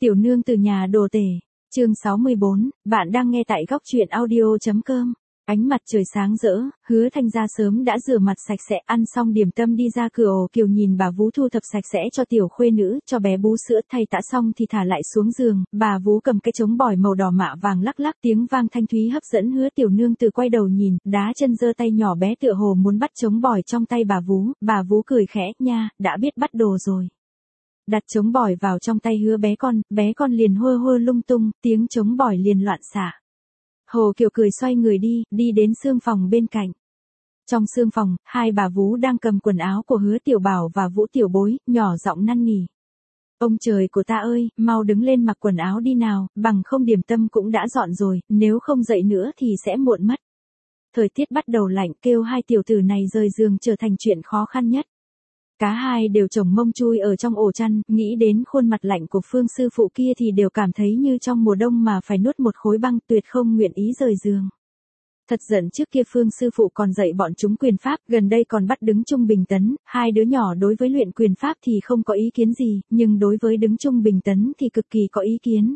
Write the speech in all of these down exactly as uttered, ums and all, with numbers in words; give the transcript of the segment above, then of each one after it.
Tiểu nương từ nhà đồ tể, chương sáu mươi bốn, bạn đang nghe tại góc truyện audio.com. Ánh mặt trời sáng rỡ, Hứa Thanh Gia sớm đã rửa mặt sạch sẽ, ăn xong điểm tâm đi ra cửa ổ kiều nhìn bà vú thu thập sạch sẽ cho tiểu khuê nữ, cho bé bú sữa, thay tã xong thì thả lại xuống giường, bà vú cầm cái trống bỏi màu đỏ mạ vàng lắc lắc, tiếng vang thanh thúy hấp dẫn Hứa tiểu nương từ quay đầu nhìn, đá chân giơ tay nhỏ bé tựa hồ muốn bắt trống bỏi trong tay bà vú, bà vú cười khẽ, nha, đã biết bắt đồ rồi. Đặt trống bỏi vào trong tay Hứa bé con, bé con liền hơ hơ lung tung, tiếng trống bỏi liền loạn xạ. Hồ Kiều cười xoay người đi, đi đến xương phòng bên cạnh. Trong xương phòng, hai bà vú đang cầm quần áo của Hứa Tiểu Bảo và Vũ Tiểu Bối, nhỏ giọng năn nỉ. Ông trời của ta ơi, mau đứng lên mặc quần áo đi nào, bằng không điểm tâm cũng đã dọn rồi, nếu không dậy nữa thì sẽ muộn mất. Thời tiết bắt đầu lạnh, kêu hai tiểu tử này rời giường trở thành chuyện khó khăn nhất. Cả hai đều chồng mông chui ở trong ổ chăn, nghĩ đến khuôn mặt lạnh của Phương sư phụ kia thì đều cảm thấy như trong mùa đông mà phải nuốt một khối băng, tuyệt không nguyện ý rời giường. Thật giận, trước kia Phương sư phụ còn dạy bọn chúng quyền pháp, gần đây còn bắt đứng chung bình tấn, hai đứa nhỏ đối với luyện quyền pháp thì không có ý kiến gì, nhưng đối với đứng chung bình tấn thì cực kỳ có ý kiến.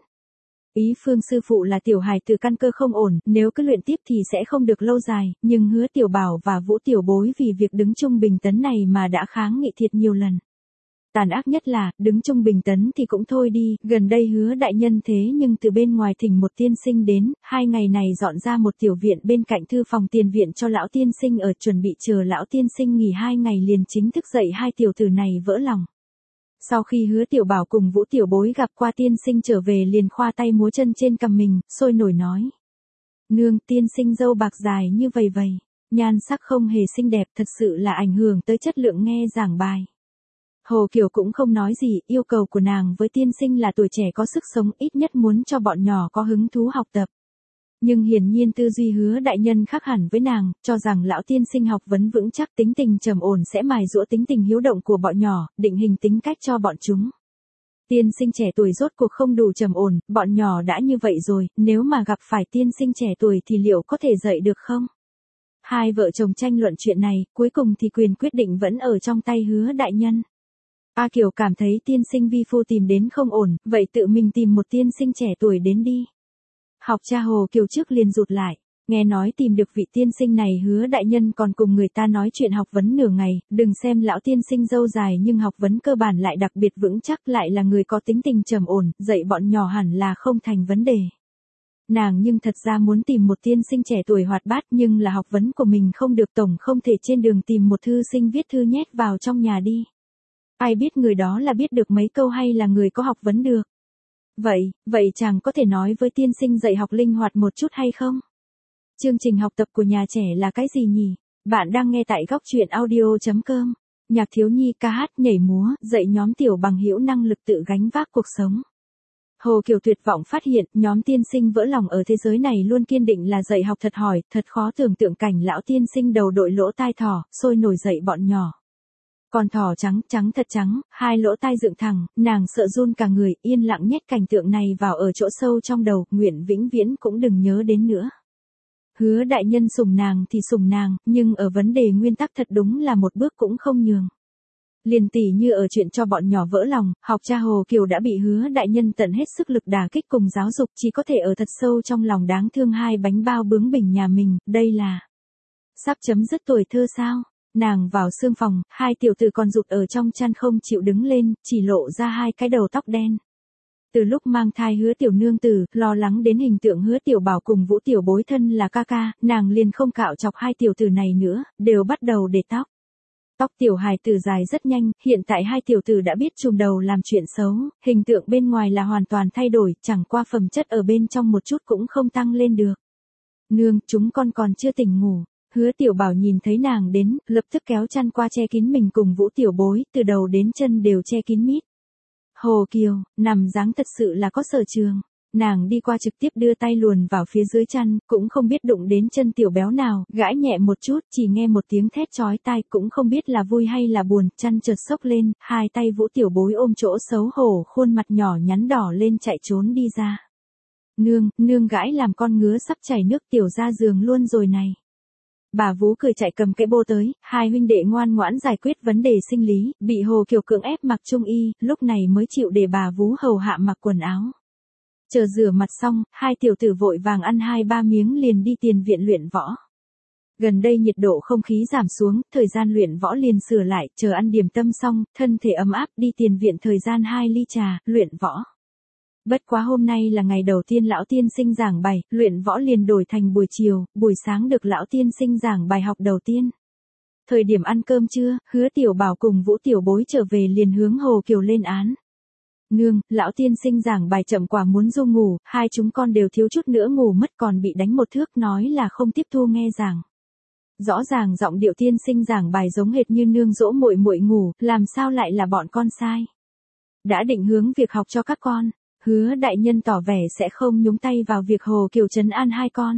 Ý Phương sư phụ là tiểu hài từ căn cơ không ổn, nếu cứ luyện tiếp thì sẽ không được lâu dài, nhưng Hứa Tiểu Bảo và Vũ Tiểu Bối vì việc đứng chung bình tấn này mà đã kháng nghị thiệt nhiều lần. Tàn ác nhất là, đứng chung bình tấn thì cũng thôi đi, gần đây Hứa đại nhân thế nhưng từ bên ngoài thỉnh một tiên sinh đến, hai ngày này dọn ra một tiểu viện bên cạnh thư phòng tiền viện cho lão tiên sinh ở, chuẩn bị chờ lão tiên sinh nghỉ hai ngày liền chính thức dạy hai tiểu tử này vỡ lòng. Sau khi Hứa Tiểu Bảo cùng Vũ Tiểu Bối gặp qua tiên sinh trở về liền khoa tay múa chân trên cằm mình, sôi nổi nói. Nương, tiên sinh râu bạc dài như vầy vầy, nhan sắc không hề xinh đẹp, thật sự là ảnh hưởng tới chất lượng nghe giảng bài. Hồ Kiều cũng không nói gì, yêu cầu của nàng với tiên sinh là tuổi trẻ có sức sống, ít nhất muốn cho bọn nhỏ có hứng thú học tập. Nhưng hiển nhiên tư duy Hứa đại nhân khác hẳn với nàng, cho rằng lão tiên sinh học vấn vững chắc, tính tình trầm ổn sẽ mài giũa tính tình hiếu động của bọn nhỏ, định hình tính cách cho bọn chúng. Tiên sinh trẻ tuổi rốt cuộc không đủ trầm ổn, bọn nhỏ đã như vậy rồi, nếu mà gặp phải tiên sinh trẻ tuổi thì liệu có thể dạy được không? Hai vợ chồng tranh luận chuyện này, cuối cùng thì quyền quyết định vẫn ở trong tay Hứa đại nhân. A Kiều cảm thấy tiên sinh vi phu tìm đến không ổn, vậy tự mình tìm một tiên sinh trẻ tuổi đến đi. Học cha Hồ Kiều trước liền rụt lại, nghe nói tìm được vị tiên sinh này Hứa đại nhân còn cùng người ta nói chuyện học vấn nửa ngày, đừng xem lão tiên sinh râu dài nhưng học vấn cơ bản lại đặc biệt vững chắc, lại là người có tính tình trầm ổn, dạy bọn nhỏ hẳn là không thành vấn đề. Nàng nhưng thật ra muốn tìm một tiên sinh trẻ tuổi hoạt bát, nhưng là học vấn của mình không được, tổng không thể trên đường tìm một thư sinh viết thư nhét vào trong nhà đi. Ai biết người đó là biết được mấy câu hay là người có học vấn được. Vậy, vậy chàng có thể nói với tiên sinh dạy học linh hoạt một chút hay không? Chương trình học tập của nhà trẻ là cái gì nhỉ? Bạn đang nghe tại góc truyện audio.com. Nhạc thiếu nhi ca hát nhảy múa, dạy nhóm tiểu bằng hữu năng lực tự gánh vác cuộc sống. Hồ Kiều tuyệt vọng phát hiện, nhóm tiên sinh vỡ lòng ở thế giới này luôn kiên định là dạy học thật hỏi, thật khó tưởng tượng cảnh lão tiên sinh đầu đội lỗ tai thỏ, sôi nổi dạy bọn nhỏ. Còn thỏ trắng, trắng thật trắng, hai lỗ tai dựng thẳng, nàng sợ run cả người, yên lặng nhét cảnh tượng này vào ở chỗ sâu trong đầu, nguyện vĩnh viễn cũng đừng nhớ đến nữa. Hứa đại nhân sủng nàng thì sủng nàng, nhưng ở vấn đề nguyên tắc thật đúng là một bước cũng không nhường. Liền tỉ như ở chuyện cho bọn nhỏ vỡ lòng, học cha Hồ Kiều đã bị Hứa đại nhân tận hết sức lực đả kích cùng giáo dục, chỉ có thể ở thật sâu trong lòng đáng thương hai bánh bao bướng bỉnh nhà mình, đây là sắp chấm dứt tuổi thơ sao? Nàng vào xương phòng, hai tiểu tử còn rụt ở trong chăn không chịu đứng lên, chỉ lộ ra hai cái đầu tóc đen. Từ lúc mang thai Hứa tiểu nương tử, lo lắng đến hình tượng Hứa Tiểu Bảo cùng Vũ Tiểu Bối thân là ca ca, nàng liền không cạo chọc hai tiểu tử này nữa, đều bắt đầu để tóc. Tóc tiểu hài tử dài rất nhanh, hiện tại hai tiểu tử đã biết chùm đầu làm chuyện xấu, hình tượng bên ngoài là hoàn toàn thay đổi, chẳng qua phẩm chất ở bên trong một chút cũng không tăng lên được. Nương, chúng con còn chưa tỉnh ngủ. Hứa Tiểu Bảo nhìn thấy nàng đến, lập tức kéo chăn qua che kín mình cùng Vũ Tiểu Bối, từ đầu đến chân đều che kín mít. Hồ Kiều, nằm dáng thật sự là có sở trường. Nàng đi qua trực tiếp đưa tay luồn vào phía dưới chăn, cũng không biết đụng đến chân tiểu béo nào, gãi nhẹ một chút, chỉ nghe một tiếng thét chói tai, cũng không biết là vui hay là buồn, chăn chợt xốc lên, hai tay Vũ Tiểu Bối ôm chỗ xấu hổ, khuôn mặt nhỏ nhắn đỏ lên chạy trốn đi ra. Nương, nương gãi làm con ngứa sắp chảy nước tiểu ra giường luôn rồi này. bà Vú cười chạy cầm cái bô tới, hai huynh đệ ngoan ngoãn giải quyết vấn đề sinh lý, bị Hồ Kiều cưỡng ép mặc trung y, lúc này mới chịu để bà Vú hầu hạ mặc quần áo. Chờ rửa mặt xong, hai tiểu tử vội vàng ăn hai ba miếng liền đi tiền viện luyện võ. Gần đây nhiệt độ không khí giảm xuống, thời gian luyện võ liền sửa lại, chờ ăn điểm tâm xong, thân thể ấm áp đi tiền viện thời gian hai ly trà, luyện võ. Bất quá hôm nay là ngày đầu tiên lão tiên sinh giảng bài, luyện võ liền đổi thành buổi chiều, buổi sáng được lão tiên sinh giảng bài học đầu tiên. Thời điểm ăn cơm trưa, Hứa Tiểu Bảo cùng Vũ Tiểu Bối trở về liền hướng Hồ Kiều lên án. Nương, lão tiên sinh giảng bài chậm quả muốn du ngủ, hai chúng con đều thiếu chút nữa ngủ mất còn bị đánh một thước nói là không tiếp thu nghe giảng. Rõ ràng giọng điệu tiên sinh giảng bài giống hệt như nương dỗ muội muội ngủ, làm sao lại là bọn con sai. Đã định hướng việc học cho các con, Hứa đại nhân tỏ vẻ sẽ không nhúng tay vào việc Hồ Kiều trấn an hai con.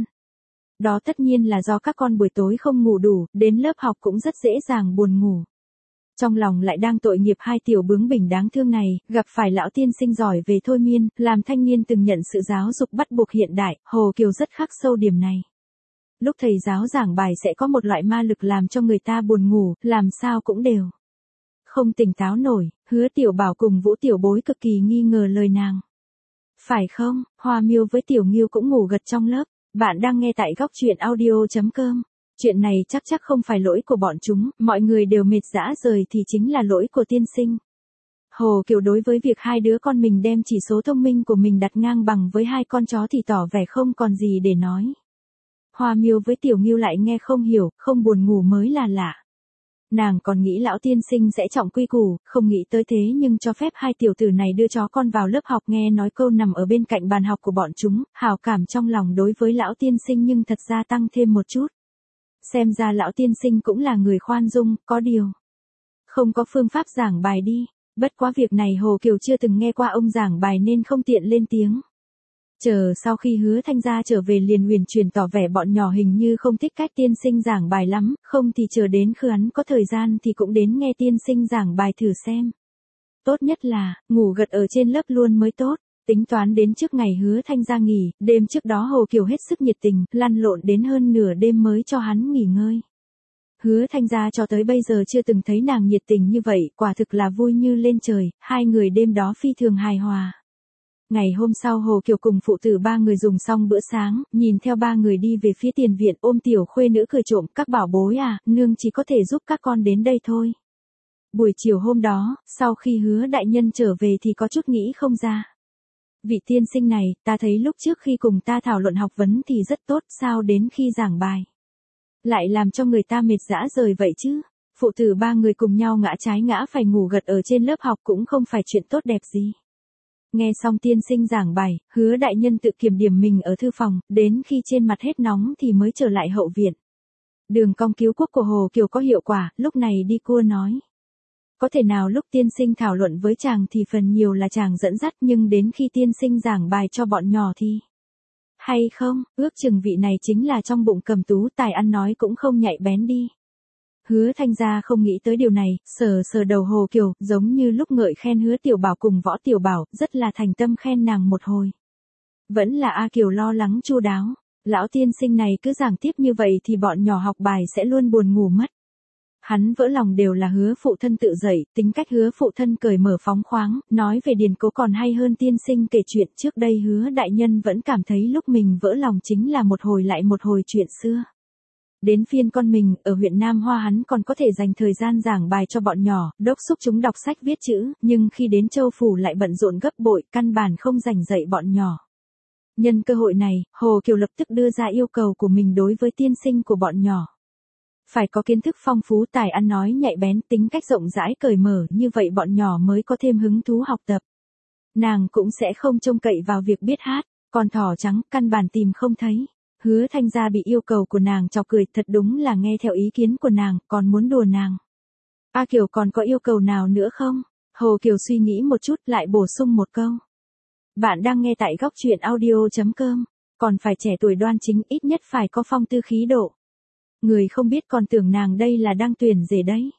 Đó tất nhiên là do các con buổi tối không ngủ đủ, đến lớp học cũng rất dễ dàng buồn ngủ. Trong lòng lại đang tội nghiệp hai tiểu bướng bỉnh đáng thương này, gặp phải lão tiên sinh giỏi về thôi miên, làm thanh niên từng nhận sự giáo dục bắt buộc hiện đại, Hồ Kiều rất khắc sâu điểm này. Lúc thầy giáo giảng bài sẽ có một loại ma lực làm cho người ta buồn ngủ, làm sao cũng đều không tỉnh táo nổi, Hứa Tiểu Bảo cùng Vũ Tiểu Bối cực kỳ nghi ngờ lời nàng. Phải không, Hoa Miêu với Tiểu Nghiêu cũng ngủ gật trong lớp, bạn đang nghe tại góc truyện audio chấm com. Chuyện này chắc chắc không phải lỗi của bọn chúng, mọi người đều mệt dã rời thì chính là lỗi của tiên sinh. Hồ Kiều đối với việc hai đứa con mình đem chỉ số thông minh của mình đặt ngang bằng với hai con chó thì tỏ vẻ không còn gì để nói. Hoa Miêu với Tiểu Nghiêu lại nghe không hiểu, không buồn ngủ mới là lạ. Nàng còn nghĩ lão tiên sinh sẽ trọng quy củ, không nghĩ tới thế nhưng cho phép hai tiểu tử này đưa chó con vào lớp học nghe nói câu nằm ở bên cạnh bàn học của bọn chúng, hào cảm trong lòng đối với lão tiên sinh nhưng thật ra tăng thêm một chút. Xem ra lão tiên sinh cũng là người khoan dung, có điều không có phương pháp giảng bài đi, bất quá việc này Hồ Kiều chưa từng nghe qua ông giảng bài nên không tiện lên tiếng. Chờ sau khi Hứa Thanh Gia trở về liền huyền truyền tỏ vẻ bọn nhỏ hình như không thích cách tiên sinh giảng bài lắm, không thì chờ đến khi hắn có thời gian thì cũng đến nghe tiên sinh giảng bài thử xem. Tốt nhất là, ngủ gật ở trên lớp luôn mới tốt, tính toán đến trước ngày Hứa Thanh Gia nghỉ, đêm trước đó Hồ Kiều hết sức nhiệt tình, lăn lộn đến hơn nửa đêm mới cho hắn nghỉ ngơi. Hứa Thanh Gia cho tới bây giờ chưa từng thấy nàng nhiệt tình như vậy, quả thực là vui như lên trời, hai người đêm đó phi thường hài hòa. Ngày hôm sau Hồ Kiều cùng phụ tử ba người dùng xong bữa sáng, nhìn theo ba người đi về phía tiền viện ôm tiểu khuê nữ cười trộm, các bảo bối à, nương chỉ có thể giúp các con đến đây thôi. Buổi chiều hôm đó, sau khi Hứa đại nhân trở về thì có chút nghĩ không ra. Vị tiên sinh này, ta thấy lúc trước khi cùng ta thảo luận học vấn thì rất tốt, sao đến khi giảng bài lại làm cho người ta mệt dã rời vậy chứ. Phụ tử ba người cùng nhau ngã trái ngã phải ngủ gật ở trên lớp học cũng không phải chuyện tốt đẹp gì. Nghe xong tiên sinh giảng bài, Hứa đại nhân tự kiểm điểm mình ở thư phòng, đến khi trên mặt hết nóng thì mới trở lại hậu viện. Đường cong cứu quốc của Hồ Kiều có hiệu quả, lúc này đi cua nói. Có thể nào lúc tiên sinh thảo luận với chàng thì phần nhiều là chàng dẫn dắt, nhưng đến khi tiên sinh giảng bài cho bọn nhỏ thì... Hay không, ước chừng vị này chính là trong bụng cầm tú, tài ăn nói cũng không nhạy bén đi. Hứa Thanh Gia không nghĩ tới điều này, sờ sờ đầu Hồ Kiều, giống như lúc ngợi khen Hứa Tiểu Bảo cùng Võ Tiểu Bảo, rất là thành tâm khen nàng một hồi. Vẫn là A Kiều lo lắng chu đáo, lão tiên sinh này cứ giảng tiếp như vậy thì bọn nhỏ học bài sẽ luôn buồn ngủ mất. Hắn vỡ lòng đều là Hứa phụ thân tự dậy, tính cách Hứa phụ thân cởi mở phóng khoáng, nói về điển cố còn hay hơn tiên sinh kể chuyện. Trước đây Hứa đại nhân vẫn cảm thấy lúc mình vỡ lòng chính là một hồi lại một hồi chuyện xưa. Đến phiên con mình, ở huyện Nam Hoa hắn còn có thể dành thời gian giảng bài cho bọn nhỏ, đốc thúc chúng đọc sách viết chữ, nhưng khi đến Châu Phủ lại bận rộn gấp bội, căn bản không dành dạy bọn nhỏ. Nhân cơ hội này, Hồ Kiều lập tức đưa ra yêu cầu của mình đối với tiên sinh của bọn nhỏ. Phải có kiến thức phong phú, tài ăn nói nhạy bén, tính cách rộng rãi cởi mở, như vậy bọn nhỏ mới có thêm hứng thú học tập. Nàng cũng sẽ không trông cậy vào việc biết hát, còn thỏ trắng, căn bản tìm không thấy. Hứa Thanh Gia bị yêu cầu của nàng chọc cười, thật đúng là nghe theo ý kiến của nàng, còn muốn đùa nàng. A Kiều còn có yêu cầu nào nữa không? Hồ Kiều suy nghĩ một chút lại bổ sung một câu. Bạn đang nghe tại góc truyện audio chấm com, còn phải trẻ tuổi đoan chính, ít nhất phải có phong tư khí độ. Người không biết còn tưởng nàng đây là đang tuyển rể đấy.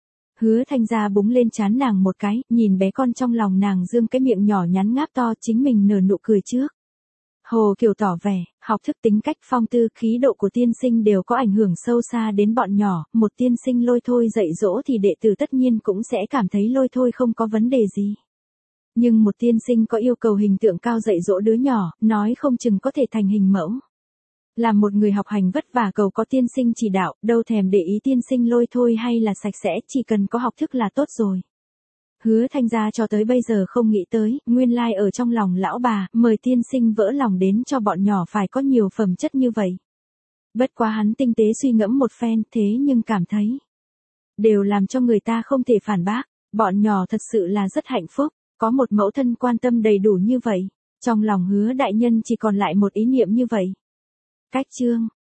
Hứa Thanh Gia búng lên trán nàng một cái, nhìn bé con trong lòng nàng dương cái miệng nhỏ nhắn ngáp to, chính mình nở nụ cười trước. Hồ Kiều tỏ vẻ, học thức tính cách phong tư khí độ của tiên sinh đều có ảnh hưởng sâu xa đến bọn nhỏ, một tiên sinh lôi thôi dạy dỗ thì đệ tử tất nhiên cũng sẽ cảm thấy lôi thôi không có vấn đề gì. Nhưng một tiên sinh có yêu cầu hình tượng cao dạy dỗ đứa nhỏ, nói không chừng có thể thành hình mẫu. Làm một người học hành vất vả cầu có tiên sinh chỉ đạo, đâu thèm để ý tiên sinh lôi thôi hay là sạch sẽ, chỉ cần có học thức là tốt rồi. Hứa Thanh Gia cho tới bây giờ không nghĩ tới, nguyên lai ở trong lòng lão bà, mời tiên sinh vỡ lòng đến cho bọn nhỏ phải có nhiều phẩm chất như vậy. Bất quá hắn tinh tế suy ngẫm một phen, thế nhưng cảm thấy đều làm cho người ta không thể phản bác, bọn nhỏ thật sự là rất hạnh phúc, có một mẫu thân quan tâm đầy đủ như vậy. Trong lòng Hứa đại nhân chỉ còn lại một ý niệm như vậy. Cách chương